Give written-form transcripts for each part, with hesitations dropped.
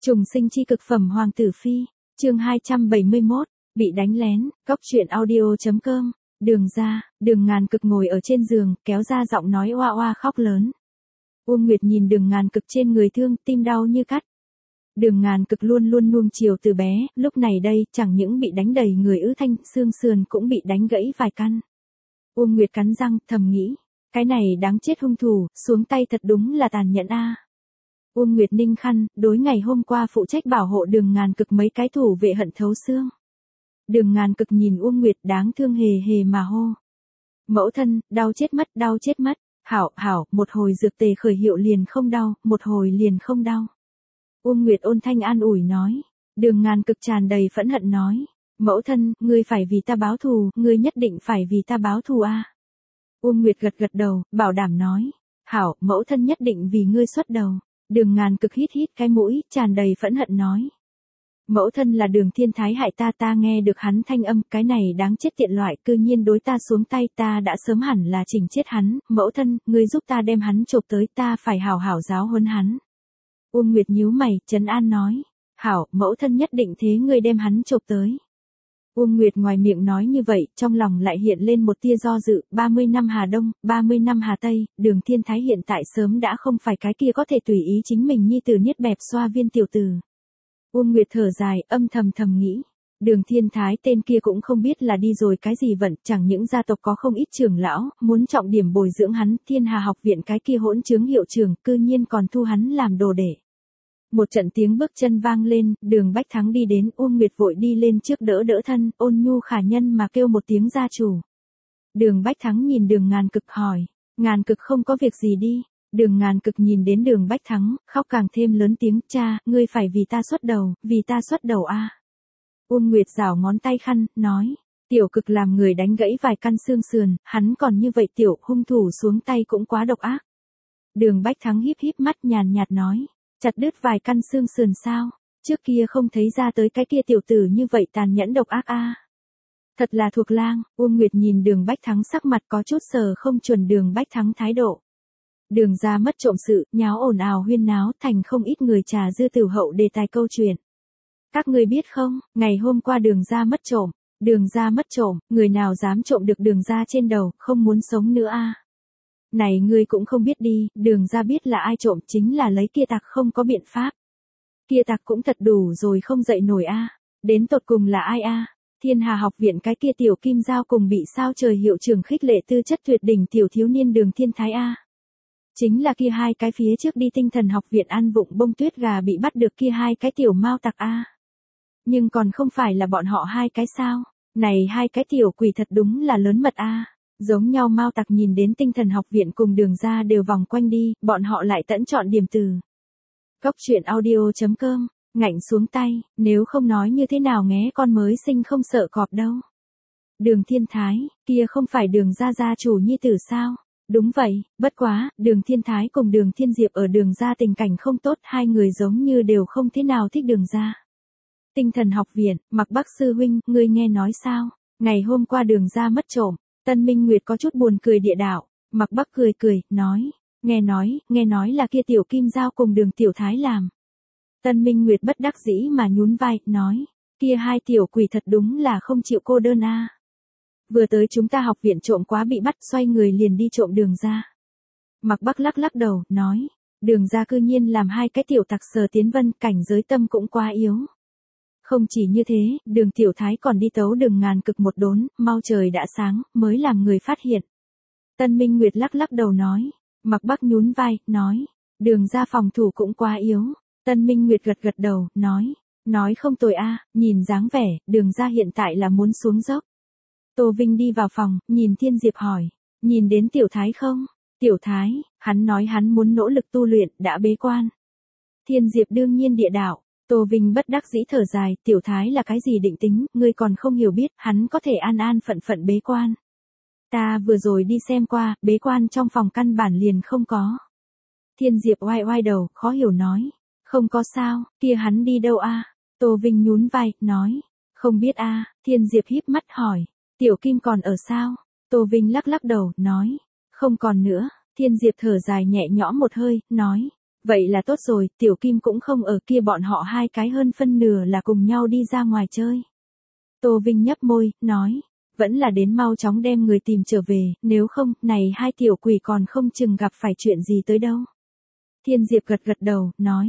Trùng sinh chi cực phẩm Hoàng tử phi, chương 271, bị đánh lén, góc truyện audio.com, Đường Ngàn Cực ngồi ở trên giường, kéo ra giọng nói oa oa khóc lớn. Uông Nguyệt nhìn Đường Ngàn Cực trên người thương, tim đau như cắt. Đường Ngàn Cực luôn luôn nuông chiều từ bé, lúc này đây, chẳng những bị đánh đầy người ứ thanh, xương sườn cũng bị đánh gãy vài căn. Uông Nguyệt cắn răng, thầm nghĩ, cái này đáng chết hung thủ, xuống tay thật đúng là tàn nhẫn a. Uông Nguyệt ninh khăn, đối ngày hôm qua phụ trách bảo hộ Đường Ngàn Cực mấy cái thủ vệ hận thấu xương. Đường Ngàn Cực nhìn Uông Nguyệt đáng thương hề hề mà hô. Mẫu thân, đau chết mất, hảo, một hồi dược tề khởi hiệu liền không đau, một hồi liền không đau. Uông Nguyệt ôn thanh an ủi nói. Đường Ngàn Cực tràn đầy phẫn hận nói. Mẫu thân, ngươi phải vì ta báo thù, ngươi nhất định phải vì ta báo thù a. Uông Nguyệt gật đầu, bảo đảm nói. Hảo, mẫu thân nhất định vì ngươi xuất đầu. Đường Ngàn Cực hít cái mũi, tràn đầy phẫn hận nói. Mẫu thân là Đường Thiên Thái hại ta nghe được hắn thanh âm, cái này đáng chết tiện loại, cư nhiên đối ta xuống tay, ta đã sớm hẳn là chỉnh chết hắn, mẫu thân, ngươi giúp ta đem hắn chộp tới, ta phải hảo hảo giáo huấn hắn. Uông Nguyệt nhíu mày, trấn an nói. Hảo, mẫu thân nhất định thế ngươi đem hắn chộp tới. Uông Nguyệt ngoài miệng nói như vậy, trong lòng lại hiện lên một tia do dự, 30 năm Hà Đông, 30 năm Hà Tây, Đường Thiên Thái hiện tại sớm đã không phải cái kia có thể tùy ý chính mình nhi tử niết bẹp xoa viên tiểu tử. Uông Nguyệt thở dài, âm thầm nghĩ. Đường Thiên Thái tên kia cũng không biết là đi rồi cái gì vận, chẳng những gia tộc có không ít trưởng lão, muốn trọng điểm bồi dưỡng hắn, Thiên Hà học viện cái kia hỗn trướng hiệu trưởng, cư nhiên còn thu hắn làm đồ đệ. Một trận tiếng bước chân vang lên, Đường Bách Thắng đi đến, Uông Nguyệt vội đi lên trước đỡ thân, ôn nhu khả nhân mà kêu một tiếng gia chủ. Đường Bách Thắng nhìn Đường Ngàn Cực hỏi, Ngàn Cực không có việc gì đi. Đường Ngàn Cực nhìn đến Đường Bách Thắng, khóc càng thêm lớn tiếng, cha, ngươi phải vì ta xuất đầu a. Uông Nguyệt giảo ngón tay khăn, nói, Tiểu Cực làm người đánh gãy vài căn xương sườn, hắn còn như vậy tiểu, hung thủ xuống tay cũng quá độc ác. Đường Bách Thắng híp mắt nhàn nhạt nói, chặt đứt vài căn xương sườn sao, trước kia không thấy ra tới cái kia tiểu tử như vậy tàn nhẫn độc ác a. Thật là thuộc lang. Uông Nguyệt nhìn Đường Bách Thắng sắc mặt có chút sờ không chuẩn Đường Bách Thắng thái độ. Đường gia mất trộm sự, nháo ồn ào huyên náo thành không ít người trà dư tiểu hậu đề tài câu chuyện. Các ngươi biết không, ngày hôm qua Đường gia mất trộm, người nào dám trộm được Đường gia trên đầu, không muốn sống nữa a. Này ngươi cũng không biết đi, Đường gia biết là ai trộm, chính là lấy kia tặc không có biện pháp. Kia tặc cũng thật đủ rồi không dậy nổi a. Đến tột cùng là ai a? Thiên Hà học viện cái kia tiểu kim giao cùng bị sao trời hiệu trưởng khích lệ tư chất tuyệt đỉnh tiểu thiếu niên Đường Thiên Thái a. Chính là kia hai cái phía trước đi Tinh Thần học viện ăn vụng bông tuyết gà bị bắt được kia hai cái tiểu mao tặc a. Nhưng còn không phải là bọn họ hai cái sao? Này hai cái tiểu quỷ thật đúng là lớn mật a. Giống nhau mao tặc nhìn đến Tinh Thần học viện cùng Đường gia đều vòng quanh đi, bọn họ lại tẫn chọn điểm từ. Góc truyện audio.com, ngạnh xuống tay, nếu không nói như thế nào nghé con mới sinh không sợ cọp đâu. Đường Thiên Thái, kia không phải Đường gia chủ nhi tử sao? Đúng vậy, bất quá, Đường Thiên Thái cùng Đường Thiên Diệp ở Đường gia tình cảnh không tốt, hai người giống như đều không thế nào thích Đường gia. Tinh Thần học viện, Mạc Bắc sư huynh, ngươi nghe nói sao? Ngày hôm qua Đường gia mất trộm. Tân Minh Nguyệt có chút buồn cười địa đạo. Mạc Bắc cười, nói, nghe nói là kia tiểu kim giao cùng Đường tiểu thái làm. Tân Minh Nguyệt bất đắc dĩ mà nhún vai, nói, kia hai tiểu quỷ thật đúng là không chịu cô đơn a. Vừa tới chúng ta học viện trộm quá bị bắt, xoay người liền đi trộm Đường gia. Mạc Bắc lắc đầu, nói, Đường gia cư nhiên làm hai cái tiểu tặc Sở Tiến Vân, cảnh giới tâm cũng quá yếu. Không chỉ như thế, Đường tiểu thái còn đi tấu Đường Ngàn Cực một đốn, mau trời đã sáng, mới làm người phát hiện. Tân Minh Nguyệt lắc đầu nói, Mạc Bắc nhún vai, nói, Đường gia phòng thủ cũng quá yếu. Tân Minh Nguyệt gật đầu, nói không tồi a, nhìn dáng vẻ, Đường gia hiện tại là muốn xuống dốc. Tô Vinh đi vào phòng, nhìn Thiên Diệp hỏi, nhìn đến Tiểu Thái không? Tiểu Thái, hắn nói hắn muốn nỗ lực tu luyện, đã bế quan. Thiên Diệp đương nhiên địa đạo. Tô Vinh bất đắc dĩ thở dài, Tiểu Thái là cái gì định tính, ngươi còn không hiểu biết, hắn có thể an phận bế quan. Ta vừa rồi đi xem qua, bế quan trong phòng căn bản liền không có. Thiên Diệp oai đầu, khó hiểu nói, không có sao, kia hắn đi đâu a? Tô Vinh nhún vai, nói, không biết a. Thiên Diệp híp mắt hỏi, Tiểu Kim còn ở sao? Tô Vinh lắc đầu, nói, không còn nữa. Thiên Diệp thở dài nhẹ nhõm một hơi, nói, Vậy là tốt rồi, Tiểu Kim cũng không ở kia, bọn họ hai cái hơn phân nửa là cùng nhau đi ra ngoài chơi. Tô Vinh nhấp môi, nói, vẫn là đến mau chóng đem người tìm trở về, nếu không, này hai tiểu quỷ còn không chừng gặp phải chuyện gì tới đâu. Thiên Diệp gật gật đầu,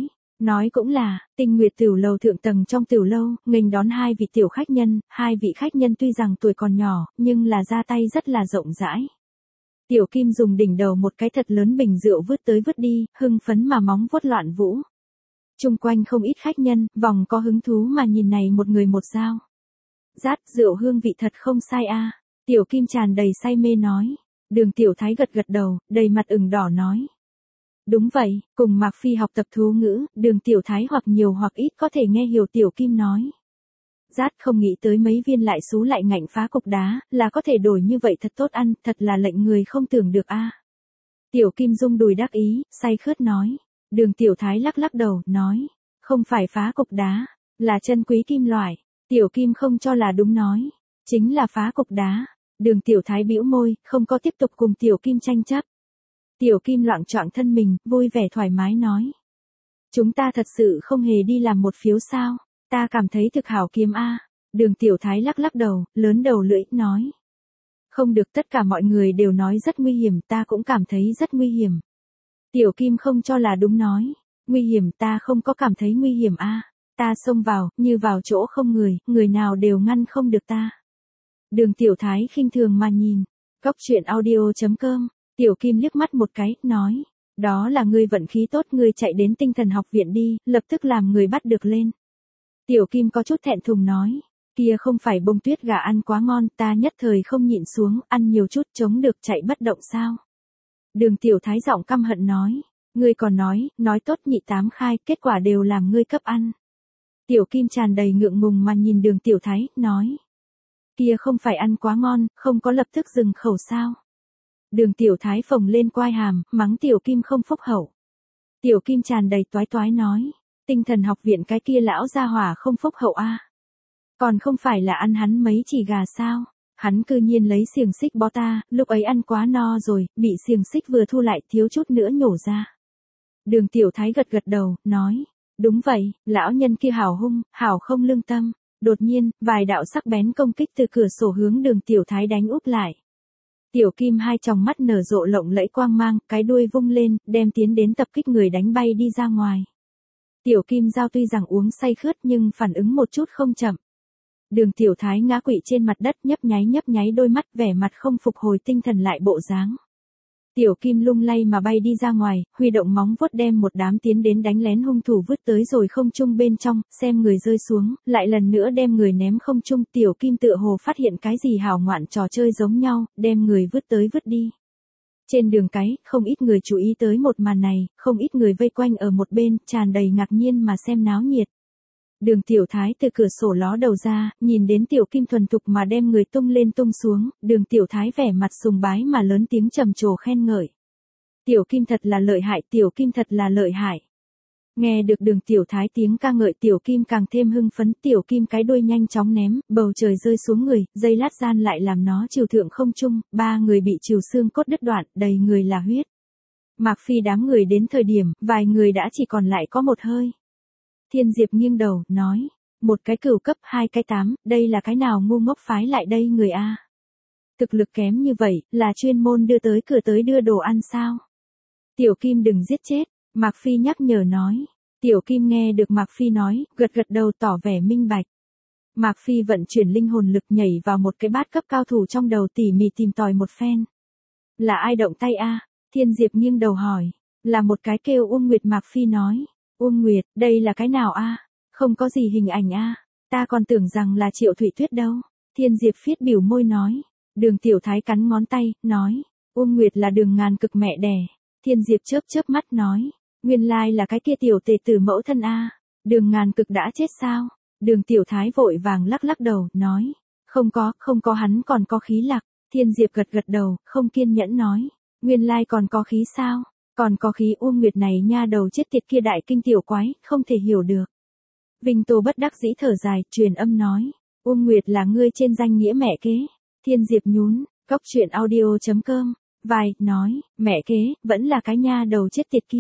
nói cũng là, Tinh Nguyệt tiểu lầu thượng tầng trong tiểu lâu, nghênh đón hai vị tiểu khách nhân, hai vị khách nhân tuy rằng tuổi còn nhỏ, nhưng là ra tay rất là rộng rãi. Tiểu Kim dùng đỉnh đầu một cái thật lớn bình rượu vứt tới vứt đi, hưng phấn mà móng vuốt loạn vũ. Chung quanh không ít khách nhân, vòng có hứng thú mà nhìn này một người một dao. Rát, rượu hương vị thật không sai a. Tiểu Kim tràn đầy say mê nói. Đường Tiểu Thái gật gật đầu, đầy mặt ửng đỏ nói. Đúng vậy, cùng Mạc Phi học tập thú ngữ, Đường Tiểu Thái hoặc nhiều hoặc ít có thể nghe hiểu Tiểu Kim nói. Rát không nghĩ tới mấy viên lại xú lại ngạnh phá cục đá, là có thể đổi như vậy thật tốt ăn, thật là lệnh người không tưởng được a. Tiểu Kim rung đùi đắc ý, say khướt nói. Đường Tiểu Thái lắc lắc đầu, nói. Không phải phá cục đá, là chân quý kim loại. Tiểu Kim không cho là đúng nói. Chính là phá cục đá. Đường Tiểu Thái bĩu môi, không có tiếp tục cùng Tiểu Kim tranh chấp. Tiểu Kim loạng choạng thân mình, vui vẻ thoải mái nói. Chúng ta thật sự không hề đi làm một phiếu sao, ta cảm thấy thực hảo kiếm a. Đường Tiểu Thái lắc lắc đầu, lớn đầu lưỡi, nói. Không được, tất cả mọi người đều nói rất nguy hiểm, ta cũng cảm thấy rất nguy hiểm. Tiểu Kim không cho là đúng nói. Nguy hiểm, ta không có cảm thấy nguy hiểm a. Ta xông vào, như vào chỗ không người, người nào đều ngăn không được ta. Đường Tiểu Thái khinh thường mà nhìn. Góc truyện audio.com. Tiểu Kim liếc mắt một cái, nói. Đó là ngươi vận khí tốt, ngươi chạy đến Tinh Thần học viện đi, lập tức làm người bắt được lên. Tiểu Kim có chút thẹn thùng nói. Kia không phải bông tuyết gà ăn quá ngon, ta nhất thời không nhịn xuống, ăn nhiều chút chống được chạy bất động sao. Đường Tiểu Thái giọng căm hận nói. Ngươi còn nói tốt nhị tám khai, kết quả đều làm ngươi cấp ăn. Tiểu Kim tràn đầy ngượng ngùng mà nhìn Đường Tiểu Thái, nói. Kia không phải ăn quá ngon, không có lập tức dừng khẩu sao. Đường Tiểu Thái phồng lên quai hàm, mắng Tiểu Kim không phúc hậu. Tiểu Kim tràn đầy toái toái nói. Tinh Thần học viện cái kia lão gia hỏa không phúc hậu a. Còn không phải là ăn hắn mấy chỉ gà sao. Hắn cư nhiên lấy xiềng xích bó ta, lúc ấy ăn quá no rồi, bị xiềng xích vừa thu lại thiếu chút nữa nhổ ra. Đường Tiểu Thái gật gật đầu, nói. Đúng vậy, lão nhân kia hảo hung, hảo không lương tâm. Đột nhiên, vài đạo sắc bén công kích từ cửa sổ hướng Đường Tiểu Thái đánh úp lại. Tiểu Kim hai tròng mắt nở rộ lộng lẫy quang mang, cái đuôi vung lên, đem tiến đến tập kích người đánh bay đi ra ngoài. Tiểu Kim Giao tuy rằng uống say khướt nhưng phản ứng một chút không chậm. Đường Tiểu Thái ngã quỵ trên mặt đất, nhấp nháy đôi mắt, vẻ mặt không phục hồi tinh thần lại bộ dáng. Tiểu Kim lung lay mà bay đi ra ngoài, huy động móng vuốt đem một đám tiến đến đánh lén hung thủ vứt tới rồi không trung bên trong, xem người rơi xuống, lại lần nữa đem người ném không trung. Tiểu Kim tựa hồ phát hiện cái gì hảo ngoạn trò chơi giống nhau, đem người vứt tới vứt đi. Trên đường cái, không ít người chú ý tới một màn này, không ít người vây quanh ở một bên, tràn đầy ngạc nhiên mà xem náo nhiệt. Đường Tiểu Thái từ cửa sổ ló đầu ra, nhìn đến Tiểu Kim thuần thục mà đem người tung lên tung xuống, Đường Tiểu Thái vẻ mặt sùng bái mà lớn tiếng trầm trồ khen ngợi. Tiểu Kim thật là lợi hại, Tiểu Kim thật là lợi hại. Nghe được Đường Tiểu Thái tiếng ca ngợi, Tiểu Kim càng thêm hưng phấn, Tiểu Kim cái đuôi nhanh chóng ném, bầu trời rơi xuống người, giây lát gian lại làm nó trìu thượng không trung, ba người bị trìu xương cốt đứt đoạn, đầy người là huyết. Mạc Phi đám người đến thời điểm, vài người đã chỉ còn lại có một hơi. Thiên Diệp nghiêng đầu, nói. Một cái cửu cấp, hai cái 8, đây là cái nào ngu ngốc phái lại đây người a? Thực lực kém như vậy, là chuyên môn đưa tới cửa tới đưa đồ ăn sao? Tiểu Kim đừng giết chết, Mạc Phi nhắc nhở nói. Tiểu Kim nghe được Mạc Phi nói, gật gật đầu tỏ vẻ minh bạch. Mạc Phi vận chuyển linh hồn lực nhảy vào một cái bát cấp cao thủ trong đầu, tỉ mỉ tìm tòi một phen. Là ai động tay a? Thiên Diệp nghiêng đầu hỏi. Là một cái kêu Uông Nguyệt. Mạc Phi nói. Uông Nguyệt, đây là cái nào a? Không có gì hình ảnh a. Ta còn tưởng rằng là Triệu Thụy Tuyết đâu. Thiên Diệp phiết biểu môi nói. Đường Tiểu Thái cắn ngón tay, nói. Uông Nguyệt là Đường Ngàn Cực mẹ đẻ. Thiên Diệp chớp chớp mắt nói. Nguyên lai là cái kia tiểu tề tử mẫu thân a. Đường Ngàn Cực đã chết sao? Đường Tiểu Thái vội vàng lắc lắc đầu, nói. Không có, hắn còn có khí lạc. Thiên Diệp gật gật đầu, không kiên nhẫn nói. Nguyên lai còn có khí sao? Còn có khí. Uông Nguyệt này nha đầu chết tiệt kia đại kinh tiểu quái, không thể hiểu được. Vinh Tô bất đắc dĩ thở dài, truyền âm nói. Uông Nguyệt là ngươi trên danh nghĩa mẹ kế. Thiên Diệp nhún, góc truyện audio.com. Vai, nói, mẹ kế, vẫn là cái nha đầu chết tiệt kia.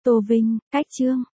Tô Vinh, cách chương.